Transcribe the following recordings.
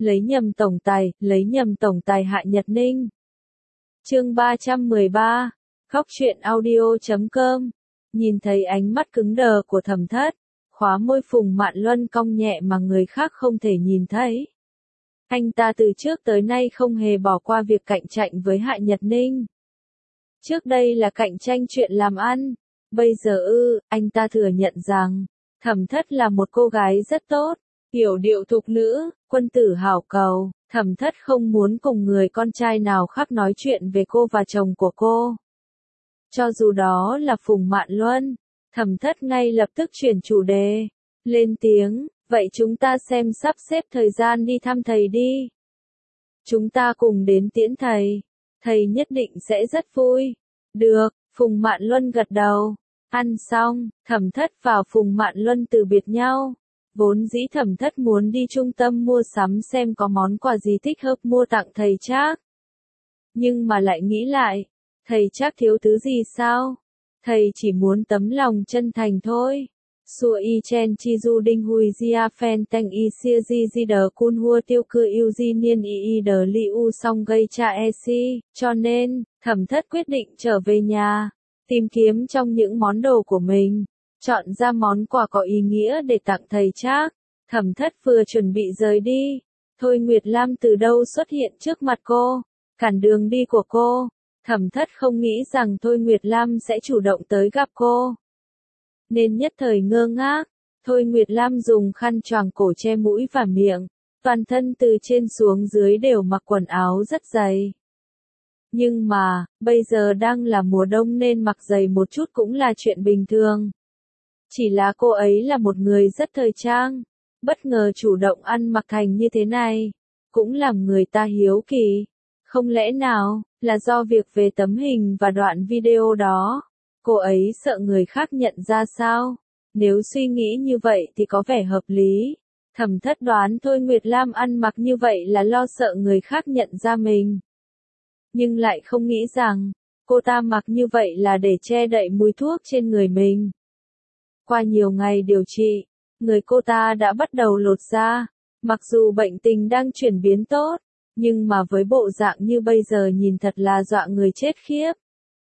lấy nhầm tổng tài Hạ Nhật Ninh. Chương 313, khóc chuyện audio.com. Nhìn thấy ánh mắt cứng đờ của Thẩm Thất, khóa môi Phùng Mạn Luân cong nhẹ mà người khác không thể nhìn thấy. Anh ta từ trước tới nay không hề bỏ qua việc cạnh tranh với Hạ Nhật Ninh. Trước đây là cạnh tranh chuyện làm ăn, bây giờ anh ta thừa nhận rằng, Thẩm Thất là một cô gái rất tốt, hiểu điệu thục nữ, quân tử hảo cầu. Thẩm Thất không muốn cùng người con trai nào khác nói chuyện về cô và chồng của cô. Cho dù đó là Phùng Mạn Luân, Thẩm Thất ngay lập tức chuyển chủ đề, lên tiếng, vậy chúng ta sắp xếp thời gian đi thăm thầy đi. Chúng ta cùng đến tiễn thầy nhất định sẽ rất vui. Được, Phùng Mạn Luân gật đầu. Ăn xong, Thẩm Thất và Phùng Mạn Luân từ biệt nhau. Vốn dĩ Thẩm Thất muốn đi trung tâm mua sắm xem có món quà gì thích hợp mua tặng thầy Trác. Nhưng mà lại nghĩ lại, thầy Trác thiếu thứ gì sao? Thầy chỉ muốn tấm lòng chân thành thôi. Sua y chen chi du đinh hui gia phen tanh y sia di di đờ cun hua tiêu cư yêu di niên y đờ li u song gây cha e si. Cho nên, Thẩm Thất quyết định trở về nhà, tìm kiếm trong những món đồ của mình, chọn ra món quà có ý nghĩa để tặng thầy Trác. Thẩm Thất vừa chuẩn bị rời đi, Thôi Nguyệt Lam từ đâu xuất hiện trước mặt cô, cản đường đi của cô. Thẩm Thất không nghĩ rằng Thôi Nguyệt Lam sẽ chủ động tới gặp cô, nên nhất thời ngơ ngác. Thôi Nguyệt Lam dùng khăn choàng cổ che mũi và miệng, toàn thân từ trên xuống dưới đều mặc quần áo rất dày. Nhưng mà, bây giờ đang là mùa đông nên mặc dày một chút cũng là chuyện bình thường. Chỉ là cô ấy là một người rất thời trang, bất ngờ chủ động ăn mặc thành như thế này, cũng làm người ta hiếu kỳ. Không lẽ nào, là do việc về tấm hình và đoạn video đó, cô ấy sợ người khác nhận ra sao? Nếu suy nghĩ như vậy thì có vẻ hợp lý. Thẩm Thất đoán Thôi Nguyệt Lam ăn mặc như vậy là lo sợ người khác nhận ra mình. Nhưng lại không nghĩ rằng, cô ta mặc như vậy là để che đậy mùi thuốc trên người mình. Qua nhiều ngày điều trị, người cô ta đã bắt đầu lột da. Mặc dù bệnh tình đang chuyển biến tốt, nhưng mà với bộ dạng như bây giờ nhìn thật là dọa người chết khiếp.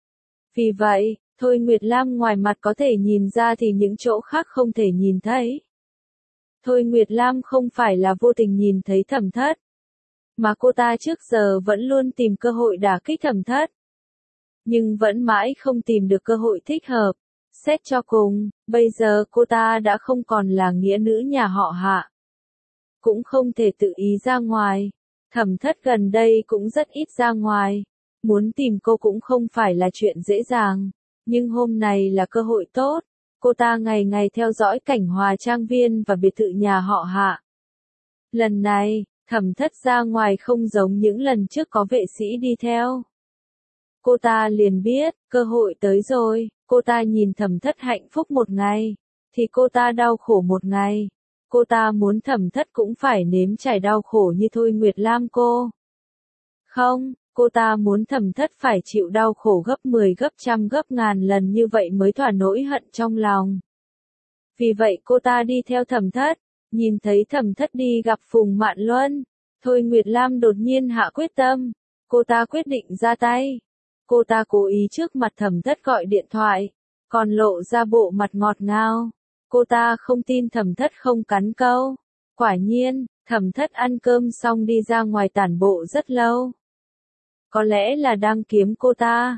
Vì vậy, Thôi Nguyệt Lam ngoài mặt có thể nhìn ra thì những chỗ khác không thể nhìn thấy. Thôi Nguyệt Lam không phải là vô tình nhìn thấy Thẩm Thất, mà cô ta trước giờ vẫn luôn tìm cơ hội đả kích Thẩm Thất. Nhưng vẫn mãi không tìm được cơ hội thích hợp. Xét cho cùng, bây giờ cô ta đã không còn là nghĩa nữ nhà họ Hạ, cũng không thể tự ý ra ngoài. Thẩm Thất gần đây cũng rất ít ra ngoài, muốn tìm cô cũng không phải là chuyện dễ dàng. Nhưng hôm này là cơ hội tốt, cô ta ngày ngày theo dõi cảnh Hòa Trang Viên và biệt thự nhà họ Hạ. Lần này, Thẩm Thất ra ngoài không giống những lần trước có vệ sĩ đi theo. Cô ta liền biết, cơ hội tới rồi. Cô ta nhìn Thẩm Thất hạnh phúc một ngày, thì cô ta đau khổ một ngày. Cô ta muốn Thẩm Thất cũng phải nếm trải đau khổ như Thôi Nguyệt Lam cô. Không, cô ta muốn Thẩm Thất phải chịu đau khổ gấp 10 gấp trăm gấp ngàn lần như vậy mới thỏa nỗi hận trong lòng. Vì vậy cô ta đi theo Thẩm Thất, nhìn thấy Thẩm Thất đi gặp Phùng Mạn Luân. Thôi Nguyệt Lam đột nhiên hạ quyết tâm, cô ta quyết định ra tay. Cô ta cố ý trước mặt Thẩm Thất gọi điện thoại, còn lộ ra bộ mặt ngọt ngào. Cô ta không tin Thẩm Thất không cắn câu. Quả nhiên, Thẩm Thất ăn cơm xong đi ra ngoài tản bộ rất lâu. Có lẽ là đang kiếm cô ta.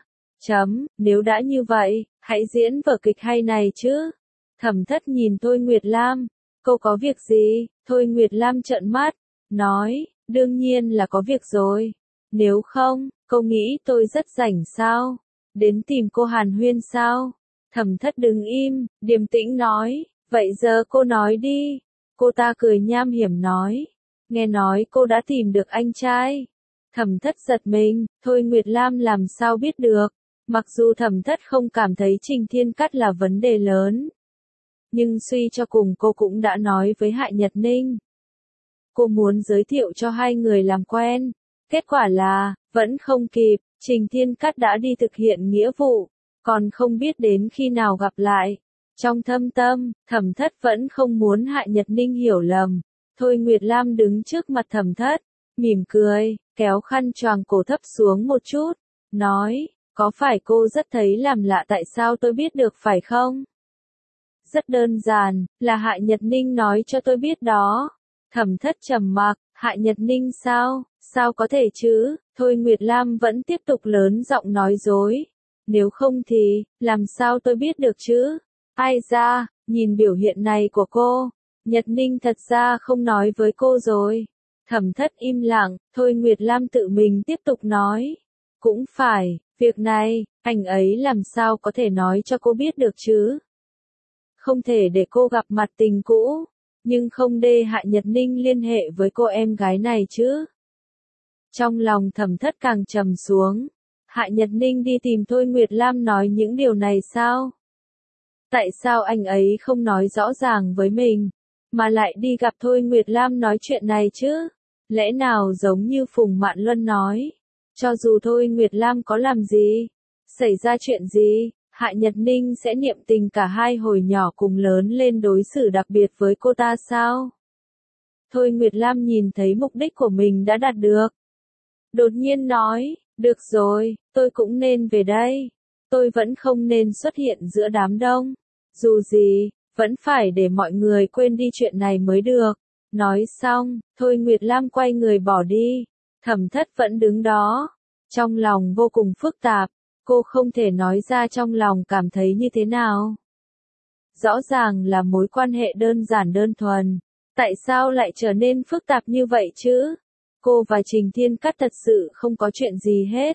Nếu đã như vậy, hãy diễn vở kịch hay này chứ. Thẩm Thất nhìn Thôi Nguyệt Lam, cô có việc gì? Thôi Nguyệt Lam trợn mắt, nói, đương nhiên là có việc rồi. Nếu không, cô nghĩ tôi rất rảnh sao? Đến tìm cô hàn huyên sao? Thẩm Thất đứng im, điềm tĩnh nói, vậy giờ cô nói đi. Cô ta cười nham hiểm nói, nghe nói cô đã tìm được anh trai. Thẩm Thất giật mình, Thôi Nguyệt Lam làm sao biết được. Mặc dù Thẩm Thất không cảm thấy Trình Thiên Cát là vấn đề lớn, nhưng suy cho cùng cô cũng đã nói với Hạ Nhật Ninh. Cô muốn giới thiệu cho hai người làm quen. Kết quả là, vẫn không kịp, Trình Thiên Cát đã đi thực hiện nghĩa vụ, còn không biết đến khi nào gặp lại. Trong thâm tâm, Thẩm Thất vẫn không muốn Hạ Nhật Ninh hiểu lầm. Thôi Nguyệt Lam đứng trước mặt Thẩm Thất, mỉm cười, kéo khăn choàng cổ thấp xuống một chút, nói, có phải cô rất thấy làm lạ tại sao tôi biết được phải không? Rất đơn giản, là Hạ Nhật Ninh nói cho tôi biết đó. Thẩm Thất trầm mặc, Hạ Nhật Ninh sao? Sao có thể chứ? Thôi Nguyệt Lam vẫn tiếp tục lớn giọng nói dối. Nếu không thì, làm sao tôi biết được chứ? Ai ra, nhìn biểu hiện này của cô, Nhật Ninh thật ra không nói với cô rồi. Thẩm Thất im lặng, Thôi Nguyệt Lam tự mình tiếp tục nói. Cũng phải, việc này, anh ấy làm sao có thể nói cho cô biết được chứ? Không thể để cô gặp mặt tình cũ, nhưng không để Hạ Nhật Ninh liên hệ với cô em gái này chứ. Trong lòng Thẩm Thất càng trầm xuống. Hạ Nhật Ninh đi tìm Thôi Nguyệt Lam nói những điều này sao? Tại sao anh ấy không nói rõ ràng với mình, mà lại đi gặp Thôi Nguyệt Lam nói chuyện này chứ? Lẽ nào giống như Phùng Mạn Luân nói, cho dù Thôi Nguyệt Lam có làm gì, xảy ra chuyện gì, Hạ Nhật Ninh sẽ niệm tình cả hai hồi nhỏ cùng lớn lên đối xử đặc biệt với cô ta sao? Thôi Nguyệt Lam nhìn thấy mục đích của mình đã đạt được. Đột nhiên nói, được rồi, tôi cũng nên về đây. Tôi vẫn không nên xuất hiện giữa đám đông. Dù gì, vẫn phải để mọi người quên đi chuyện này mới được. Nói xong, Thôi Nguyệt Lam quay người bỏ đi. Thẩm Thất vẫn đứng đó. Trong lòng vô cùng phức tạp. Cô không thể nói ra trong lòng cảm thấy như thế nào. Rõ ràng là mối quan hệ đơn giản đơn thuần. Tại sao lại trở nên phức tạp như vậy chứ? Cô và Trình Thiên Cát thật sự không có chuyện gì hết.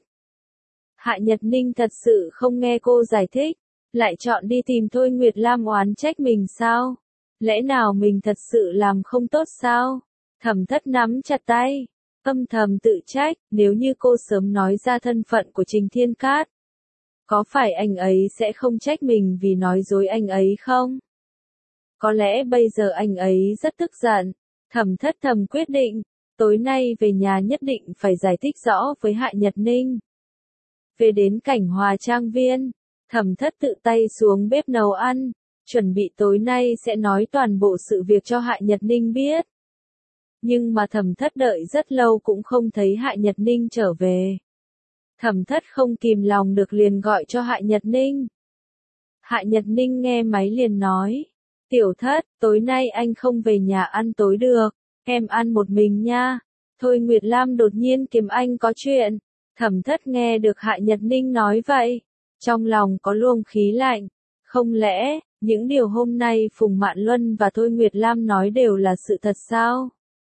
Hạ Nhật Ninh thật sự không nghe cô giải thích, lại chọn đi tìm Thôi Nguyệt Lam oán trách mình sao? Lẽ nào mình thật sự làm không tốt sao? Thẩm Thất nắm chặt tay, âm thầm tự trách, nếu như cô sớm nói ra thân phận của Trình Thiên Cát, có phải anh ấy sẽ không trách mình vì nói dối anh ấy không? Có lẽ bây giờ anh ấy rất tức giận. Thẩm Thất thầm quyết định, tối nay về nhà nhất định phải giải thích rõ với Hạ Nhật Ninh. Về đến Cảnh Hòa Trang Viên, Thẩm Thất tự tay xuống bếp nấu ăn, chuẩn bị tối nay sẽ nói toàn bộ sự việc cho Hạ Nhật Ninh biết. Nhưng mà Thẩm Thất đợi rất lâu cũng không thấy Hạ Nhật Ninh trở về. Thẩm Thất không kìm lòng được liền gọi cho Hạ Nhật Ninh. Hạ Nhật Ninh nghe máy liền nói, Tiểu Thất, tối nay anh không về nhà ăn tối được, em ăn một mình nha. Thôi Nguyệt Lam đột nhiên kiếm anh có chuyện. Thẩm Thất nghe được Hạ Nhật Ninh nói vậy, trong lòng có luồng khí lạnh. Không lẽ, những điều hôm nay Phùng Mạn Luân và Thôi Nguyệt Lam nói đều là sự thật sao?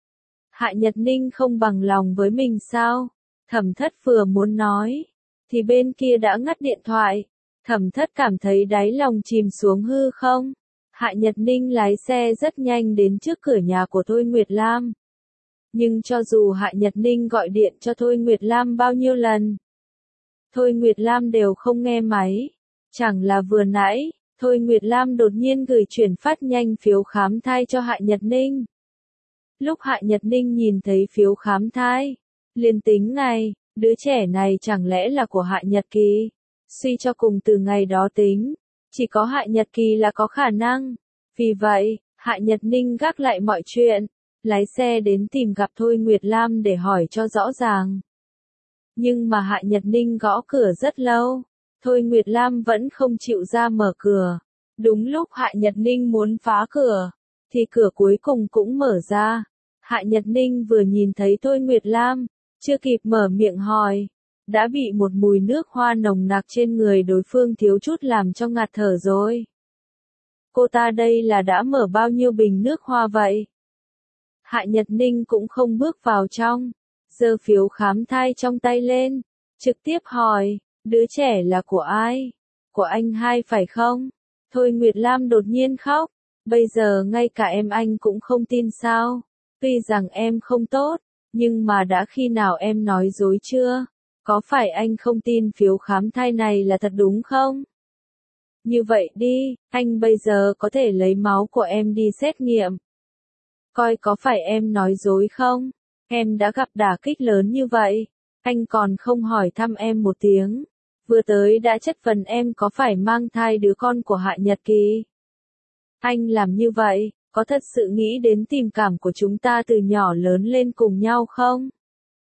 Hạ Nhật Ninh không bằng lòng với mình sao? Thẩm Thất vừa muốn nói, thì bên kia đã ngắt điện thoại. Thẩm Thất cảm thấy đáy lòng chìm xuống hư không. Hạ Nhật Ninh lái xe rất nhanh đến trước cửa nhà của Thôi Nguyệt Lam. Nhưng cho dù Hạ Nhật Ninh gọi điện cho Thôi Nguyệt Lam bao nhiêu lần, Thôi Nguyệt Lam đều không nghe máy. Chẳng là vừa nãy, Thôi Nguyệt Lam đột nhiên gửi chuyển phát nhanh phiếu khám thai cho Hạ Nhật Ninh. Lúc Hạ Nhật Ninh nhìn thấy phiếu khám thai, liền tính ngay, đứa trẻ này chẳng lẽ là của Hạ Nhật Kỳ? Suy cho cùng từ ngày đó tính, chỉ có Hạ Nhật Kỳ là có khả năng. Vì vậy, Hạ Nhật Ninh gác lại mọi chuyện, lái xe đến tìm gặp Thôi Nguyệt Lam để hỏi cho rõ ràng. Nhưng mà Hạ Nhật Ninh gõ cửa rất lâu, Thôi Nguyệt Lam vẫn không chịu ra mở cửa. Đúng lúc Hạ Nhật Ninh muốn phá cửa, thì cửa cuối cùng cũng mở ra. Hạ Nhật Ninh vừa nhìn thấy Thôi Nguyệt Lam, chưa kịp mở miệng hỏi, đã bị một mùi nước hoa nồng nặc trên người đối phương thiếu chút làm cho ngạt thở rồi. Cô ta đây là đã mở bao nhiêu bình nước hoa vậy? Hạ Nhật Ninh cũng không bước vào trong, giơ phiếu khám thai trong tay lên, trực tiếp hỏi, đứa trẻ là của ai? Của anh hai phải không? Thôi Nguyệt Lam đột nhiên khóc, bây giờ ngay cả em anh cũng không tin sao? Tuy rằng em không tốt, nhưng mà đã khi nào em nói dối chưa? Có phải anh không tin phiếu khám thai này là thật đúng không? Như vậy đi, anh bây giờ có thể lấy máu của em đi xét nghiệm. Coi có phải em nói dối không? Em đã gặp đả kích lớn như vậy, anh còn không hỏi thăm em một tiếng. Vừa tới đã chất vấn em có phải mang thai đứa con của Hạ Nhật Kỳ. Anh làm như vậy, có thật sự nghĩ đến tình cảm của chúng ta từ nhỏ lớn lên cùng nhau không?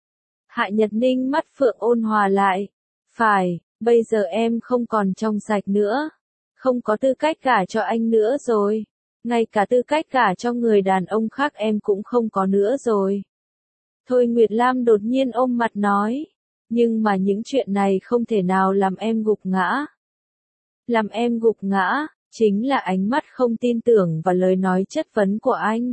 Hạ Nhật Ninh mắt phượng ôn hòa lại. Phải, bây giờ em không còn trong sạch nữa. Không có tư cách gả cho anh nữa rồi. Ngay cả tư cách gả cho người đàn ông khác em cũng không có nữa rồi. Thôi Nguyệt Lam đột nhiên ôm mặt nói. Nhưng mà những chuyện này không thể nào làm em gục ngã. Làm em gục ngã, chính là ánh mắt không tin tưởng và lời nói chất vấn của anh.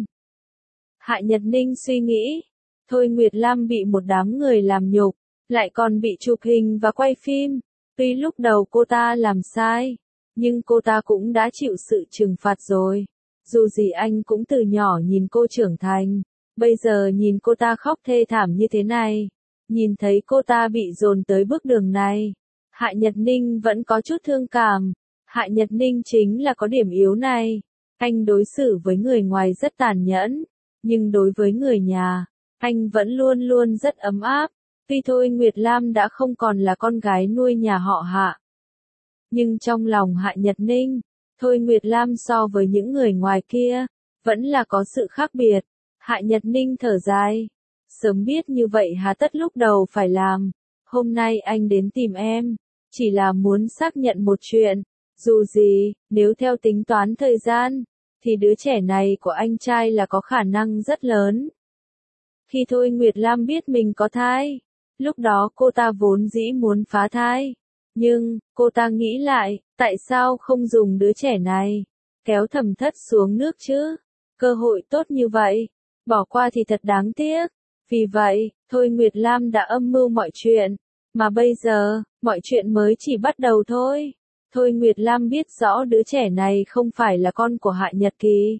Hạ Nhật Ninh suy nghĩ. Thôi Nguyệt Lam bị một đám người làm nhục, lại còn bị chụp hình và quay phim. Tuy lúc đầu cô ta làm sai, nhưng cô ta cũng đã chịu sự trừng phạt rồi. Dù gì anh cũng từ nhỏ nhìn cô trưởng thành, bây giờ nhìn cô ta khóc thê thảm như thế này, nhìn thấy cô ta bị dồn tới bước đường này, Hạ Nhật Ninh vẫn có chút thương cảm. Hạ Nhật Ninh chính là có điểm yếu này. Anh đối xử với người ngoài rất tàn nhẫn, nhưng đối với người nhà, anh vẫn luôn luôn rất ấm áp. Tuy Thôi Nguyệt Lam đã không còn là con gái nuôi nhà họ Hạ, nhưng trong lòng Hạ Nhật Ninh, Thôi Nguyệt Lam so với những người ngoài kia, vẫn là có sự khác biệt. Hạ Nhật Ninh thở dài. Sớm biết như vậy hà tất lúc đầu phải làm. Hôm nay anh đến tìm em, chỉ là muốn xác nhận một chuyện. Dù gì, nếu theo tính toán thời gian, thì đứa trẻ này của anh trai là có khả năng rất lớn. Khi Thôi Nguyệt Lam biết mình có thai, lúc đó cô ta vốn dĩ muốn phá thai. Nhưng, cô ta nghĩ lại, tại sao không dùng đứa trẻ này, kéo Thẩm Thất xuống nước chứ? Cơ hội tốt như vậy, bỏ qua thì thật đáng tiếc. Vì vậy, Thôi Nguyệt Lam đã âm mưu mọi chuyện, mà bây giờ, mọi chuyện mới chỉ bắt đầu thôi. Thôi Nguyệt Lam biết rõ đứa trẻ này không phải là con của Hạ Nhật Kỳ.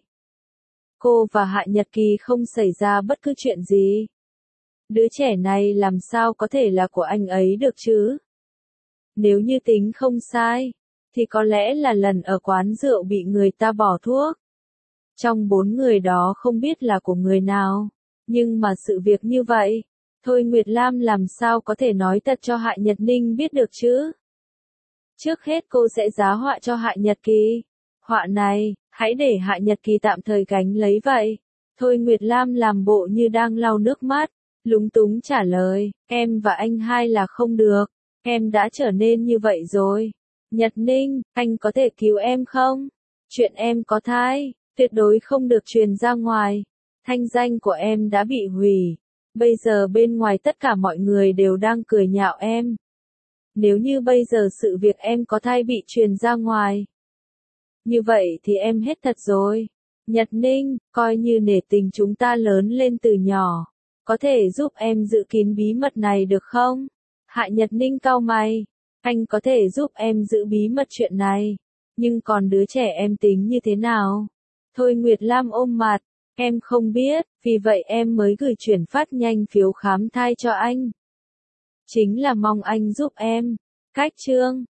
Cô và Hạ Nhật Kỳ không xảy ra bất cứ chuyện gì. Đứa trẻ này làm sao có thể là của anh ấy được chứ? Nếu như tính không sai, thì có lẽ là lần ở quán rượu bị người ta bỏ thuốc. Trong 4 người đó không biết là của người nào, nhưng mà sự việc như vậy, Thôi Nguyệt Lam làm sao có thể nói thật cho Hạ Nhật Ninh biết được chứ? Trước hết cô sẽ giá họa cho Hạ Nhật Kỳ. Họa này, hãy để Hạ Nhật Kỳ tạm thời gánh lấy vậy. Thôi Nguyệt Lam làm bộ như đang lau nước mắt, lúng túng trả lời, em và anh hai là không được. Em đã trở nên như vậy rồi. Nhật Ninh, anh có thể cứu em không? Chuyện em có thai, tuyệt đối không được truyền ra ngoài. Thanh danh của em đã bị hủy. Bây giờ bên ngoài tất cả mọi người đều đang cười nhạo em. Nếu như bây giờ sự việc em có thai bị truyền ra ngoài, như vậy thì em hết thật rồi. Nhật Ninh, coi như nể tình chúng ta lớn lên từ nhỏ, có thể giúp em giữ kín bí mật này được không? Hạ Nhật Ninh cau mày, anh có thể giúp em giữ bí mật chuyện này, nhưng còn đứa trẻ em tính như thế nào? Thôi Nguyệt Lam ôm mặt, em không biết, vì vậy em mới gửi chuyển phát nhanh phiếu khám thai cho anh. Chính là mong anh giúp em. Cách chương